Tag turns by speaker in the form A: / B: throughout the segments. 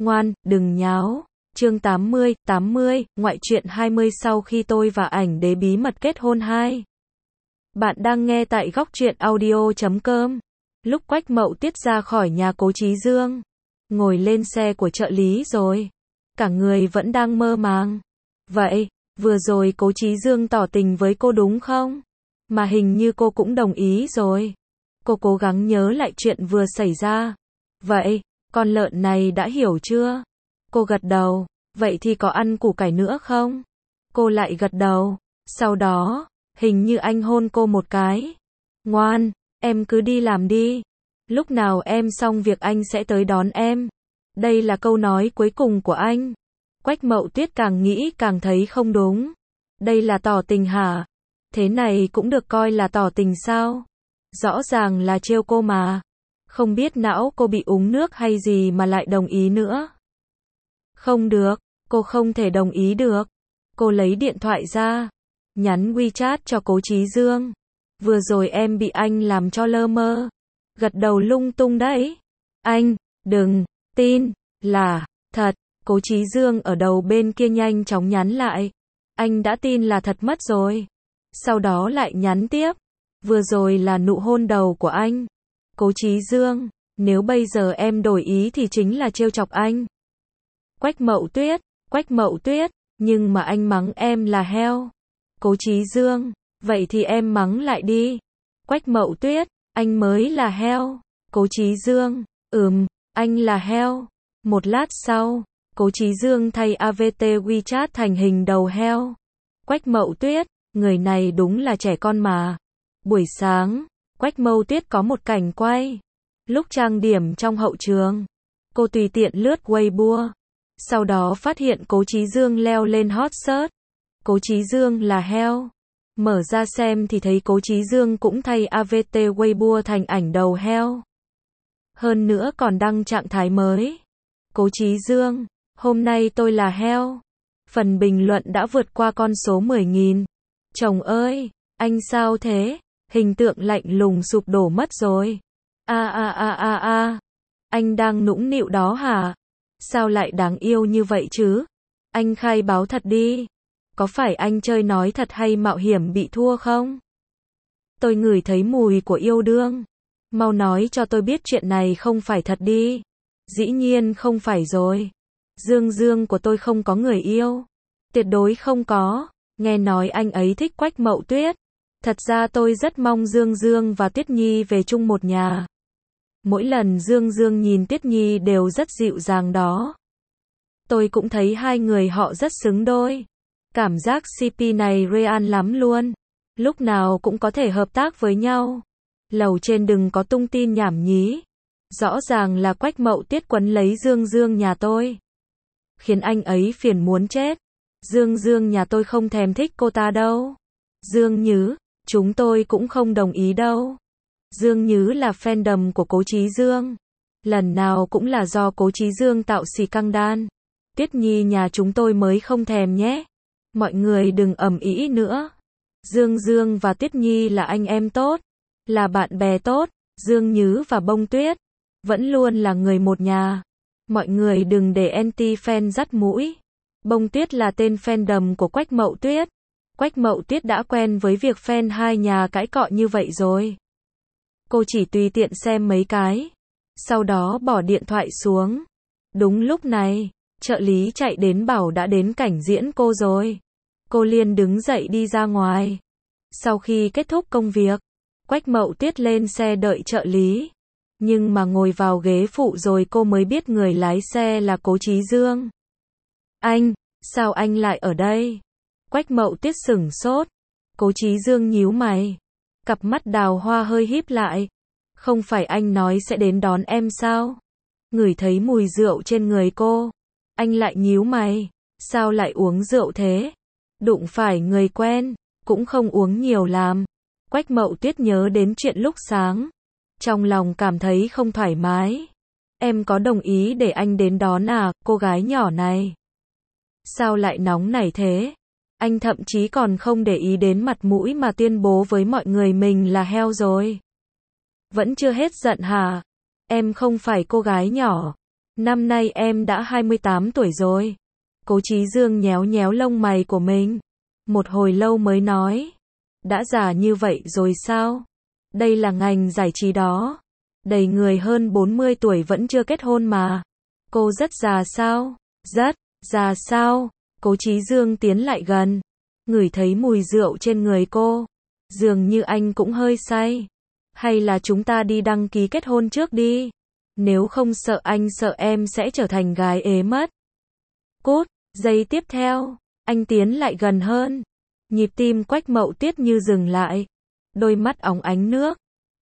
A: Ngoan, đừng nháo. Chương 80, ngoại truyện 20 sau khi tôi và ảnh đế bí mật kết hôn 2. Bạn đang nghe tại góc truyện audio.com. Lúc Quách Mậu Tiết ra khỏi nhà Cố Chí Dương, ngồi lên xe của trợ lý rồi. Cả người vẫn đang mơ màng. Vậy, vừa rồi Cố Chí Dương tỏ tình với cô đúng không? Mà hình như cô cũng đồng ý rồi. Cô cố gắng nhớ lại chuyện vừa xảy ra. Vậy, con lợn này đã hiểu chưa? Cô gật đầu. Vậy thì có ăn củ cải nữa không? Cô lại gật đầu. Sau đó, hình như anh hôn cô một cái. Ngoan, em cứ đi làm đi. Lúc nào em xong việc anh sẽ tới đón em. Đây là câu nói cuối cùng của anh. Quách Mậu Tuyết càng nghĩ càng thấy không đúng. Đây là tỏ tình hả? Thế này cũng được coi là tỏ tình sao? Rõ ràng là trêu cô mà. Không biết não cô bị uống nước hay gì mà lại đồng ý nữa. Không được, cô không thể đồng ý được. Cô lấy điện thoại ra, nhắn WeChat cho Cố Chí Dương. Vừa rồi em bị anh làm cho lơ mơ. Gật đầu lung tung đấy. Anh, đừng, tin, là, thật. Cố Chí Dương ở đầu bên kia nhanh chóng nhắn lại. Anh đã tin là thật mất rồi. Sau đó lại nhắn tiếp. Vừa rồi là nụ hôn đầu của anh. Cố Chí Dương, nếu bây giờ em đổi ý thì chính là trêu chọc anh. Quách Mậu Tuyết, nhưng mà anh mắng em là heo. Cố Chí Dương, vậy thì em mắng lại đi. Quách Mậu Tuyết, anh mới là heo. Cố Chí Dương, anh là heo. Một lát sau, Cố Chí Dương thay AVT WeChat thành hình đầu heo. Quách Mậu Tuyết, người này đúng là trẻ con mà. Buổi sáng, Quách Mậu Tuyết có một cảnh quay. Lúc trang điểm trong hậu trường, cô tùy tiện lướt Weibo. Sau đó phát hiện Cố Chí Dương leo lên hot search. Cố Chí Dương là heo. Mở ra xem thì thấy Cố Chí Dương cũng thay AVT Weibo thành ảnh đầu heo. Hơn nữa còn đăng trạng thái mới. Cố Chí Dương, hôm nay tôi là heo. Phần bình luận đã vượt qua con số 10.000. Chồng ơi, anh sao thế? Hình tượng lạnh lùng sụp đổ mất rồi. Anh đang nũng nịu đó hả? Sao lại đáng yêu như vậy chứ? Anh khai báo thật đi. Có phải anh chơi nói thật hay mạo hiểm bị thua không? Tôi ngửi thấy mùi của yêu đương. Mau nói cho tôi biết chuyện này không phải thật đi. Dĩ nhiên không phải rồi. Dương của tôi không có người yêu. Tuyệt đối không có. Nghe nói anh ấy thích Quách Mậu Tuyết. Thật ra tôi rất mong Dương và Tuyết Nhi về chung một nhà. Mỗi lần Dương nhìn Tuyết Nhi đều rất dịu dàng đó. Tôi cũng thấy hai người họ rất xứng đôi. Cảm giác CP này real lắm luôn. Lúc nào cũng có thể hợp tác với nhau. Lầu trên đừng có tung tin nhảm nhí. Rõ ràng là Quách Mậu Tuyết quấn lấy Dương nhà tôi. Khiến anh ấy phiền muốn chết. Dương nhà tôi không thèm thích cô ta đâu. Dương Nhứ, chúng tôi cũng không đồng ý đâu. Dương Nhứ là fandom của Cố Chí Dương. Lần nào cũng là do Cố Chí Dương tạo xì căng đan. Tuyết Nhi nhà chúng tôi mới không thèm nhé. Mọi người đừng ầm ĩ nữa. Dương và Tuyết Nhi là anh em tốt. Là bạn bè tốt. Dương Nhứ và Bông Tuyết vẫn luôn là người một nhà. Mọi người đừng để anti-fan dắt mũi. Bông Tuyết là tên fandom của Quách Mậu Tuyết. Quách Mậu Tuyết đã quen với việc fan hai nhà cãi cọ như vậy rồi. Cô chỉ tùy tiện xem mấy cái. Sau đó bỏ điện thoại xuống. Đúng lúc này, trợ lý chạy đến bảo đã đến cảnh diễn cô rồi. Cô liền đứng dậy đi ra ngoài. Sau khi kết thúc công việc, Quách Mậu Tuyết lên xe đợi trợ lý. Nhưng mà ngồi vào ghế phụ rồi cô mới biết người lái xe là Cố Chí Dương. Anh, sao anh lại ở đây? Quách Mậu Tuyết sửng sốt. Cố Chí Dương nhíu mày. Cặp mắt đào hoa hơi híp lại. Không phải anh nói sẽ đến đón em sao? Ngửi thấy mùi rượu trên người cô. Anh lại nhíu mày. Sao lại uống rượu thế? Đụng phải người quen, cũng không uống nhiều làm. Quách Mậu Tuyết nhớ đến chuyện lúc sáng. Trong lòng cảm thấy không thoải mái. Em có đồng ý để anh đến đón à, cô gái nhỏ này? Sao lại nóng nảy thế? Anh thậm chí còn không để ý đến mặt mũi mà tuyên bố với mọi người mình là heo rồi. Vẫn chưa hết giận hả? Em không phải cô gái nhỏ. Năm nay em đã 28 tuổi rồi. Cố Chí Dương nhéo nhéo lông mày của mình. Một hồi lâu mới nói. Đã già như vậy rồi sao? Đây là ngành giải trí đó. Đầy người hơn 40 tuổi vẫn chưa kết hôn mà. Cô rất già sao? Rất già sao? Cố Chí Dương tiến lại gần. Ngửi thấy mùi rượu trên người cô. Dường như anh cũng hơi say. Hay là chúng ta đi đăng ký kết hôn trước đi. Nếu không sợ anh sợ em sẽ trở thành gái ế mất. Cút, giây tiếp theo, anh tiến lại gần hơn. Nhịp tim Quách Mậu Tiết như dừng lại. Đôi mắt óng ánh nước.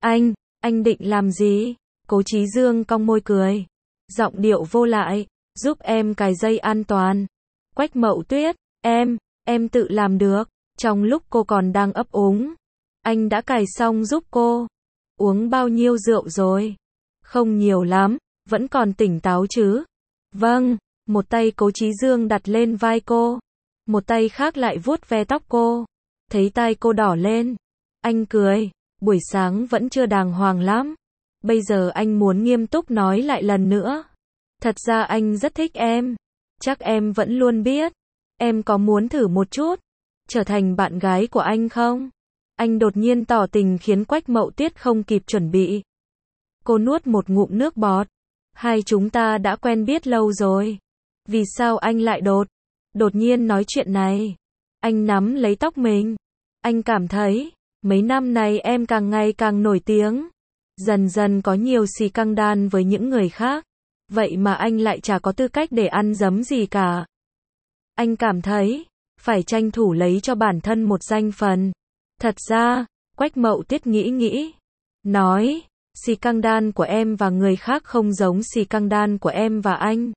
A: Anh định làm gì? Cố Chí Dương cong môi cười. Giọng điệu vô lại, giúp em cài dây an toàn. Quách Mậu Tuyết, em tự làm được. Trong lúc cô còn đang ấp úng, anh đã cài xong giúp cô. Uống bao nhiêu rượu rồi? Không nhiều lắm, vẫn còn tỉnh táo chứ? Vâng, một tay Cố Chí Dương đặt lên vai cô, một tay khác lại vuốt ve tóc cô. Thấy tai cô đỏ lên, anh cười, buổi sáng vẫn chưa đàng hoàng lắm. Bây giờ anh muốn nghiêm túc nói lại lần nữa. Thật ra anh rất thích em. Chắc em vẫn luôn biết. Em có muốn thử một chút, trở thành bạn gái của anh không? Anh đột nhiên tỏ tình khiến Quách Mậu Tiết không kịp chuẩn bị. Cô nuốt một ngụm nước bọt. Hai chúng ta đã quen biết lâu rồi. Vì sao anh lại đột nhiên nói chuyện này? Anh nắm lấy tóc mình. Anh cảm thấy, mấy năm này em càng ngày càng nổi tiếng. Dần dần có nhiều xì căng đan với những người khác. Vậy mà anh lại chả có tư cách để ăn dấm gì cả. Anh cảm thấy, phải tranh thủ lấy cho bản thân một danh phần. Thật ra, Quách Mậu Tiết nghĩ. Nói, xì căng đan của em và người khác không giống xì căng đan của em và anh.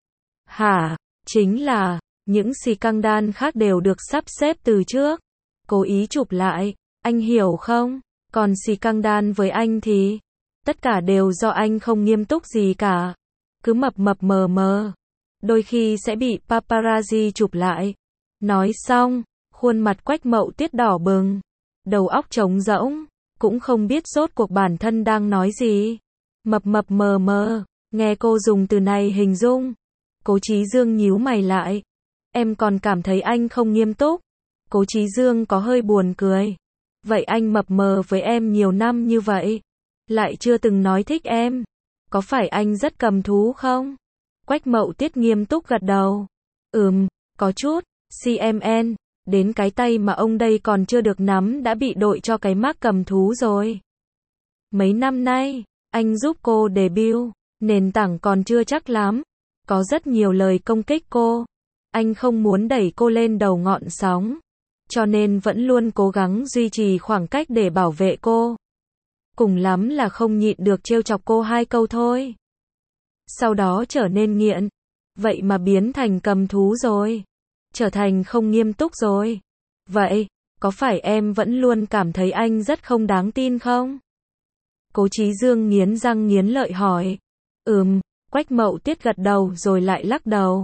A: Hả? Chính là, những xì căng đan khác đều được sắp xếp từ trước. Cố ý chụp lại, anh hiểu không? Còn xì căng đan với anh thì, tất cả đều do anh không nghiêm túc gì cả. Cứ mập mờ mờ. Đôi khi sẽ bị paparazzi chụp lại. Nói xong, khuôn mặt Quách Mậu Tiết đỏ bừng. Đầu óc trống rỗng, cũng không biết rốt cuộc bản thân đang nói gì. Mập mờ mờ, nghe cô dùng từ này hình dung. Cố Chí Dương nhíu mày lại. Em còn cảm thấy anh không nghiêm túc. Cố Chí Dương có hơi buồn cười. Vậy anh mập mờ với em nhiều năm như vậy, lại chưa từng nói thích em. Có phải anh rất cầm thú không? Quách Mậu Tiết nghiêm túc gật đầu. Có chút. CMN, đến cái tay mà ông đây còn chưa được nắm đã bị đội cho cái mác cầm thú rồi. Mấy năm nay, anh giúp cô debut, nền tảng còn chưa chắc lắm. Có rất nhiều lời công kích cô. Anh không muốn đẩy cô lên đầu ngọn sóng. Cho nên vẫn luôn cố gắng duy trì khoảng cách để bảo vệ cô. Cùng lắm là không nhịn được trêu chọc cô 2 câu thôi. Sau đó trở nên nghiện. Vậy mà biến thành cầm thú rồi. Trở thành không nghiêm túc rồi. Vậy, có phải em vẫn luôn cảm thấy anh rất không đáng tin không? Cố Chí Dương nghiến răng nghiến lợi hỏi. Quách Mậu Tiết gật đầu rồi lại lắc đầu.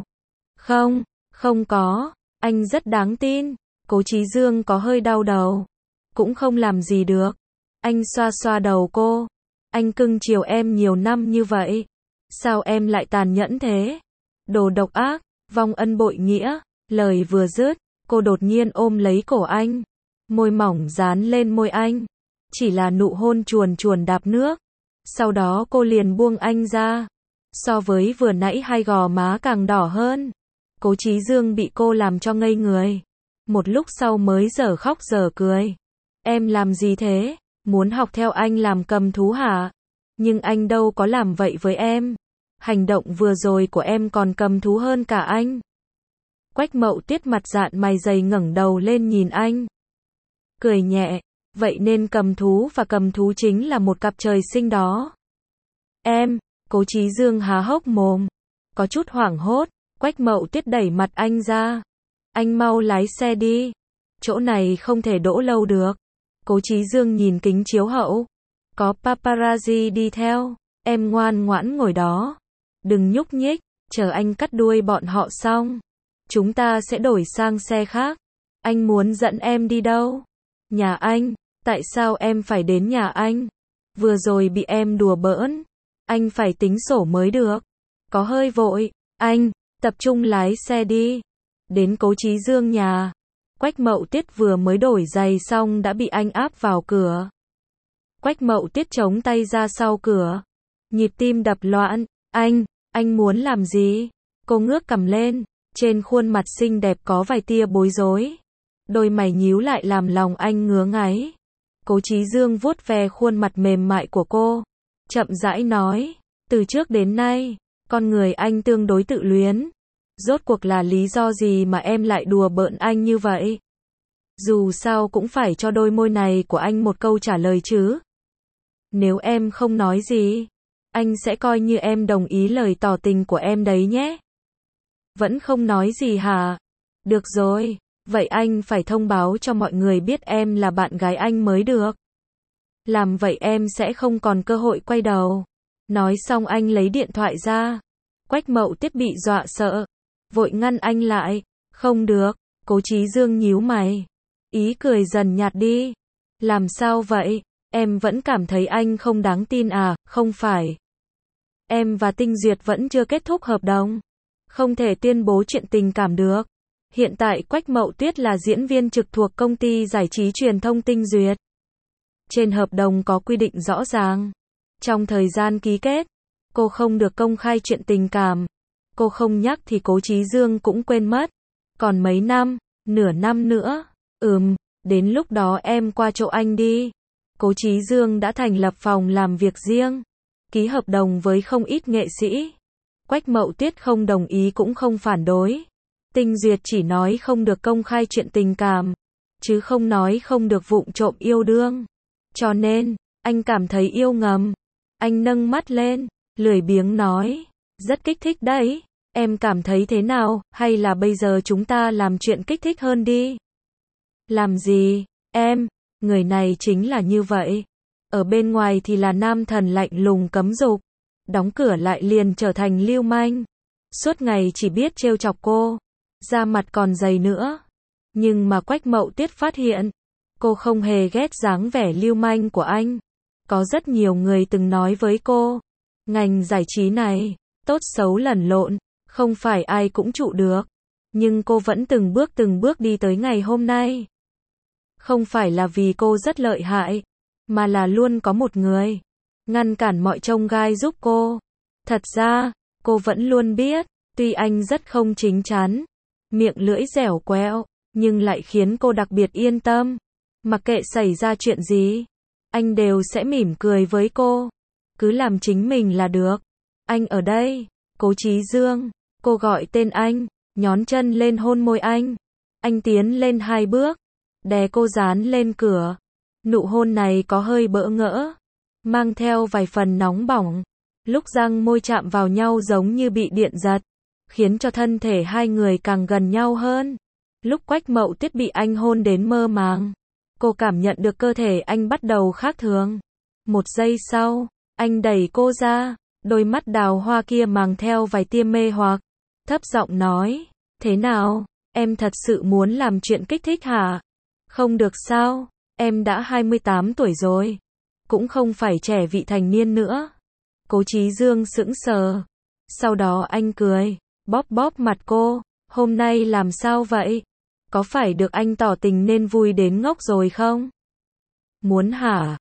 A: Không có, anh rất đáng tin. Cố Chí Dương có hơi đau đầu. Cũng không làm gì được. Anh xoa xoa đầu cô. Anh cưng chiều em nhiều năm như vậy. Sao em lại tàn nhẫn thế? Đồ độc ác, vong ân bội nghĩa. Lời vừa dứt, cô đột nhiên ôm lấy cổ anh. Môi mỏng dán lên môi anh. Chỉ là nụ hôn chuồn chuồn đạp nước. Sau đó cô liền buông anh ra. So với vừa nãy hai gò má càng đỏ hơn. Cố Chí Dương bị cô làm cho ngây người. Một lúc sau mới dở khóc dở cười. Em làm gì thế? Muốn học theo anh làm cầm thú hả? Nhưng anh đâu có làm vậy với em. Hành động vừa rồi của em còn cầm thú hơn cả anh. Quách Mậu Tiết mặt dạn mày dày ngẩng đầu lên nhìn anh. Cười nhẹ. Vậy nên cầm thú và cầm thú chính là một cặp trời sinh đó. Em, Cố Chí Dương há hốc mồm. Có chút hoảng hốt. Quách Mậu Tiết đẩy mặt anh ra. Anh mau lái xe đi. Chỗ này không thể đỗ lâu được. Cố Chí Dương nhìn kính chiếu hậu. Có paparazzi đi theo. Em ngoan ngoãn ngồi đó. Đừng nhúc nhích. Chờ anh cắt đuôi bọn họ xong. Chúng ta sẽ đổi sang xe khác. Anh muốn dẫn em đi đâu? Nhà anh. Tại sao em phải đến nhà anh? Vừa rồi bị em đùa bỡn. Anh phải tính sổ mới được. có hơi vội. Anh, tập trung lái xe đi. Đến Cố Chí Dương nhà. Quách Mậu Tiết vừa mới đổi giày xong đã bị anh áp vào cửa. Quách Mậu Tiết chống tay ra sau cửa. Nhịp tim đập loạn. Anh muốn làm gì? Cô ngước cằm lên. Trên khuôn mặt xinh đẹp có vài tia bối rối. Đôi mày nhíu lại làm lòng anh ngứa ngáy. Cố Chí Dương vuốt ve khuôn mặt mềm mại của cô. Chậm rãi nói. Từ trước đến nay, con người anh tương đối tự luyến. Rốt cuộc là lý do gì mà em lại đùa bỡn anh như vậy? Dù sao cũng phải cho đôi môi này của anh một câu trả lời chứ. Nếu em không nói gì, anh sẽ coi như em đồng ý lời tỏ tình của em đấy nhé. Vẫn không nói gì hả? Được rồi, vậy anh phải thông báo cho mọi người biết em là bạn gái anh mới được. Làm vậy em sẽ không còn cơ hội quay đầu. Nói xong anh lấy điện thoại ra. Quách Mậu Tiết bị dọa sợ, vội ngăn anh lại. Không được. Cố Chí Dương nhíu mày. Ý cười dần nhạt đi. Làm sao vậy? Em vẫn cảm thấy anh không đáng tin à? Không phải. Em và Tinh Duyệt vẫn chưa kết thúc hợp đồng. Không thể tuyên bố chuyện tình cảm được. Hiện tại Quách Mậu Tiết là diễn viên trực thuộc công ty giải trí truyền thông Tinh Duyệt. Trên hợp đồng có quy định rõ ràng. Trong thời gian ký kết, cô không được công khai chuyện tình cảm. Cô không nhắc thì Cố Chí Dương cũng quên mất. Còn mấy năm, nửa năm nữa. Đến lúc đó em qua chỗ anh đi. Cố Chí Dương đã thành lập phòng làm việc riêng, ký hợp đồng với không ít nghệ sĩ. Quách Mậu Tiết không đồng ý cũng không phản đối. Tinh Duyệt chỉ nói không được công khai chuyện tình cảm, chứ không nói không được vụng trộm yêu đương. Cho nên, anh cảm thấy yêu ngầm. Anh nâng mắt lên, lười biếng nói. Rất kích thích đấy. Em cảm thấy thế nào, hay là bây giờ chúng ta làm chuyện kích thích hơn đi? Làm gì? Em, người này chính là như vậy. Ở bên ngoài thì là nam thần lạnh lùng cấm dục. Đóng cửa lại liền trở thành lưu manh. Suốt ngày chỉ biết trêu chọc cô. Da mặt còn dày nữa. Nhưng mà Quách Mậu Tiết phát hiện, cô không hề ghét dáng vẻ lưu manh của anh. Có rất nhiều người từng nói với cô, ngành giải trí này, tốt xấu lẫn lộn, không phải ai cũng trụ được. Nhưng cô vẫn từng bước đi tới ngày hôm nay. Không phải là vì cô rất lợi hại, mà là luôn có một người ngăn cản mọi chông gai giúp cô. Thật ra, cô vẫn luôn biết, tuy anh rất không chín chắn, miệng lưỡi dẻo quẹo, nhưng lại khiến cô đặc biệt yên tâm. Mặc kệ xảy ra chuyện gì, anh đều sẽ mỉm cười với cô. Cứ làm chính mình là được. Anh ở đây. Cố Chí Dương. Cô gọi tên anh, nhón chân lên hôn môi anh. Anh tiến lên 2 bước, đè cô dán lên cửa. Nụ hôn này có hơi bỡ ngỡ, mang theo vài phần nóng bỏng. Lúc răng môi chạm vào nhau giống như bị điện giật, khiến cho thân thể hai người càng gần nhau hơn. Lúc Quách Mậu Tiết bị anh hôn đến mơ màng, cô cảm nhận được cơ thể anh bắt đầu khác thường. Một giây sau, anh đẩy cô ra, đôi mắt đào hoa kia mang theo vài tia mê hoặc, thấp giọng nói, thế nào, em thật sự muốn làm chuyện kích thích hả? Không được sao, em đã 28 tuổi rồi, cũng không phải trẻ vị thành niên nữa. Cố Chí Dương sững sờ, sau đó anh cười, bóp bóp mặt cô, hôm nay làm sao vậy? Có phải được anh tỏ tình nên vui đến ngốc rồi không? Muốn hả?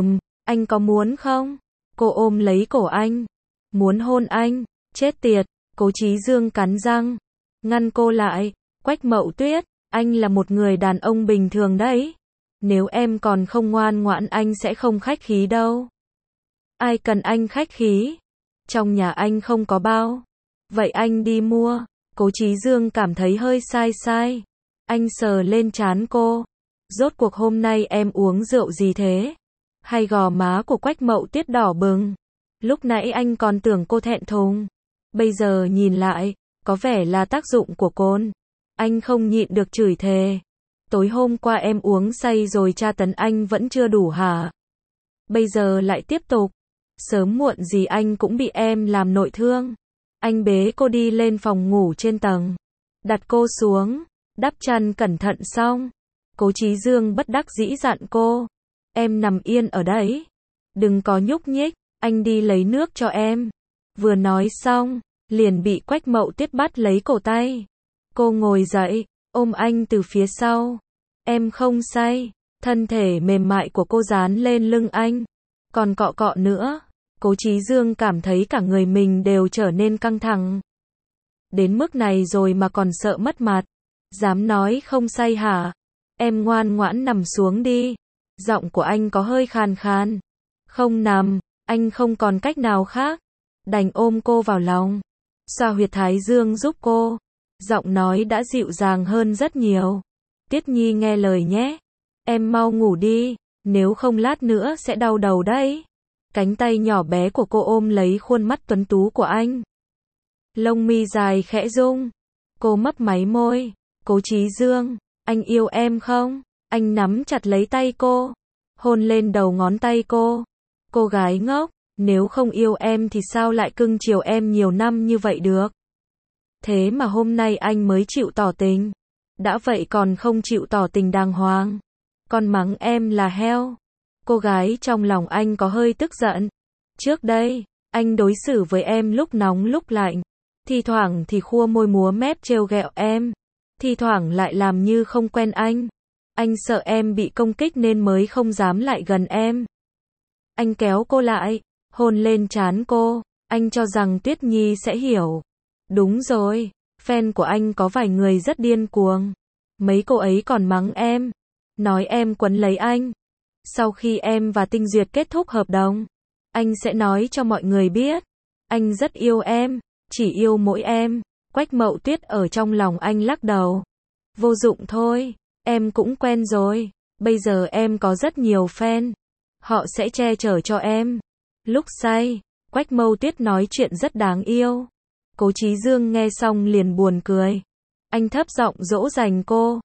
A: Anh có muốn không? Cô ôm lấy cổ anh, muốn hôn anh, chết tiệt. Cố Chí Dương cắn răng, ngăn cô lại. Quách Mậu Tuyết, anh là một người đàn ông bình thường đấy. Nếu em còn không ngoan ngoãn anh sẽ không khách khí đâu. Ai cần anh khách khí? Trong nhà anh không có bao. Vậy anh đi mua. Cố Chí Dương cảm thấy hơi sai. Anh sờ lên trán cô. Rốt cuộc hôm nay em uống rượu gì thế? Hay gò má của Quách Mậu Tiết đỏ bừng. Lúc nãy anh còn tưởng cô thẹn thùng. Bây giờ nhìn lại, có vẻ là tác dụng của cồn. Anh không nhịn được chửi thề. Tối hôm qua em uống say rồi tra tấn anh vẫn chưa đủ hả? Bây giờ lại tiếp tục. Sớm muộn gì anh cũng bị em làm nội thương. Anh bế cô đi lên phòng ngủ trên tầng. Đặt cô xuống, đắp chăn cẩn thận xong. Cố Chí Dương bất đắc dĩ dặn cô. Em nằm yên ở đấy. Đừng có nhúc nhích, anh đi lấy nước cho em. Vừa nói xong, liền bị Quách Mậu Tuyết bắt lấy cổ tay. Cô ngồi dậy, ôm anh từ phía sau. Em không say. Thân thể mềm mại của cô dán lên lưng anh, còn cọ cọ nữa. Cố Chí Dương cảm thấy cả người mình đều trở nên căng thẳng. Đến mức này rồi mà còn sợ mất mặt. Dám nói không say hả? Em ngoan ngoãn nằm xuống đi. Giọng của anh có hơi khàn khàn. Không nằm, anh không còn cách nào khác. Đành ôm cô vào lòng. Xoa huyệt thái dương giúp cô. Giọng nói đã dịu dàng hơn rất nhiều. Tiết Nhi nghe lời nhé. Em mau ngủ đi, nếu không lát nữa sẽ đau đầu đấy. Cánh tay nhỏ bé của cô ôm lấy khuôn mắt tuấn tú của anh. Lông mi dài khẽ rung. Cô mấp máy môi. Cố Chí Dương, anh yêu em không? Anh nắm chặt lấy tay cô, hôn lên đầu ngón tay cô. Cô gái ngốc, nếu không yêu em thì sao lại cưng chiều em nhiều năm như vậy được? Thế mà hôm nay anh mới chịu tỏ tình. Đã vậy còn không chịu tỏ tình đàng hoàng. Còn mắng em là heo. Cô gái trong lòng anh có hơi tức giận. Trước đây, anh đối xử với em lúc nóng lúc lạnh. Thi thoảng thì khua môi múa mép trêu ghẹo em. Thi thoảng lại làm như không quen anh. Anh sợ em bị công kích nên mới không dám lại gần em. Anh kéo cô lại, hôn lên trán cô. Anh cho rằng Tuyết Nhi sẽ hiểu. Đúng rồi, fan của anh có vài người rất điên cuồng. Mấy cô ấy còn mắng em, nói em quấn lấy anh. Sau khi em và Tinh Duyệt kết thúc hợp đồng, anh sẽ nói cho mọi người biết. Anh rất yêu em, chỉ yêu mỗi em. Quách Mậu Tuyết ở trong lòng anh lắc đầu. Vô dụng thôi, em cũng quen rồi. Bây giờ em có rất nhiều fan. Họ sẽ che chở cho em. Lúc say, Quách Mậu Tuyết nói chuyện rất đáng yêu. Cố Chí Dương nghe xong liền buồn cười. Anh thấp giọng dỗ dành cô.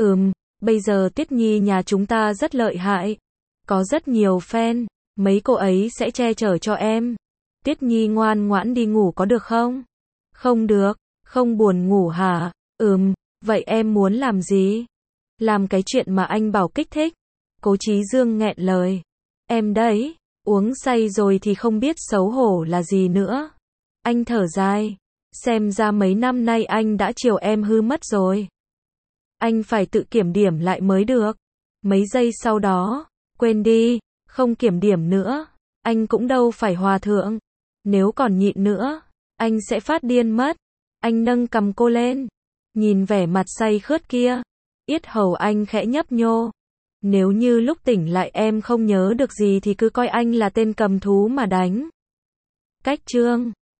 A: Bây giờ Tuyết Nhi nhà chúng ta rất lợi hại. Có rất nhiều fan. Mấy cô ấy sẽ che chở cho em. Tuyết Nhi ngoan ngoãn đi ngủ có được không? Không được, không buồn ngủ hả? Vậy em muốn làm gì? Làm cái chuyện mà anh bảo kích thích. Cố Chí Dương nghẹn lời. Em đấy, uống say rồi thì không biết xấu hổ là gì nữa. Anh thở dài. Xem ra mấy năm nay anh đã chiều em hư mất rồi. Anh phải tự kiểm điểm lại mới được. Mấy giây sau đó, quên đi, không kiểm điểm nữa. Anh cũng đâu phải hòa thượng. Nếu còn nhịn nữa, anh sẽ phát điên mất. Anh nâng cầm cô lên, nhìn vẻ mặt say khướt kia. Yết hầu anh khẽ nhấp nhô. Nếu như lúc tỉnh lại em không nhớ được gì thì cứ coi anh là tên cầm thú mà đánh. Cách chương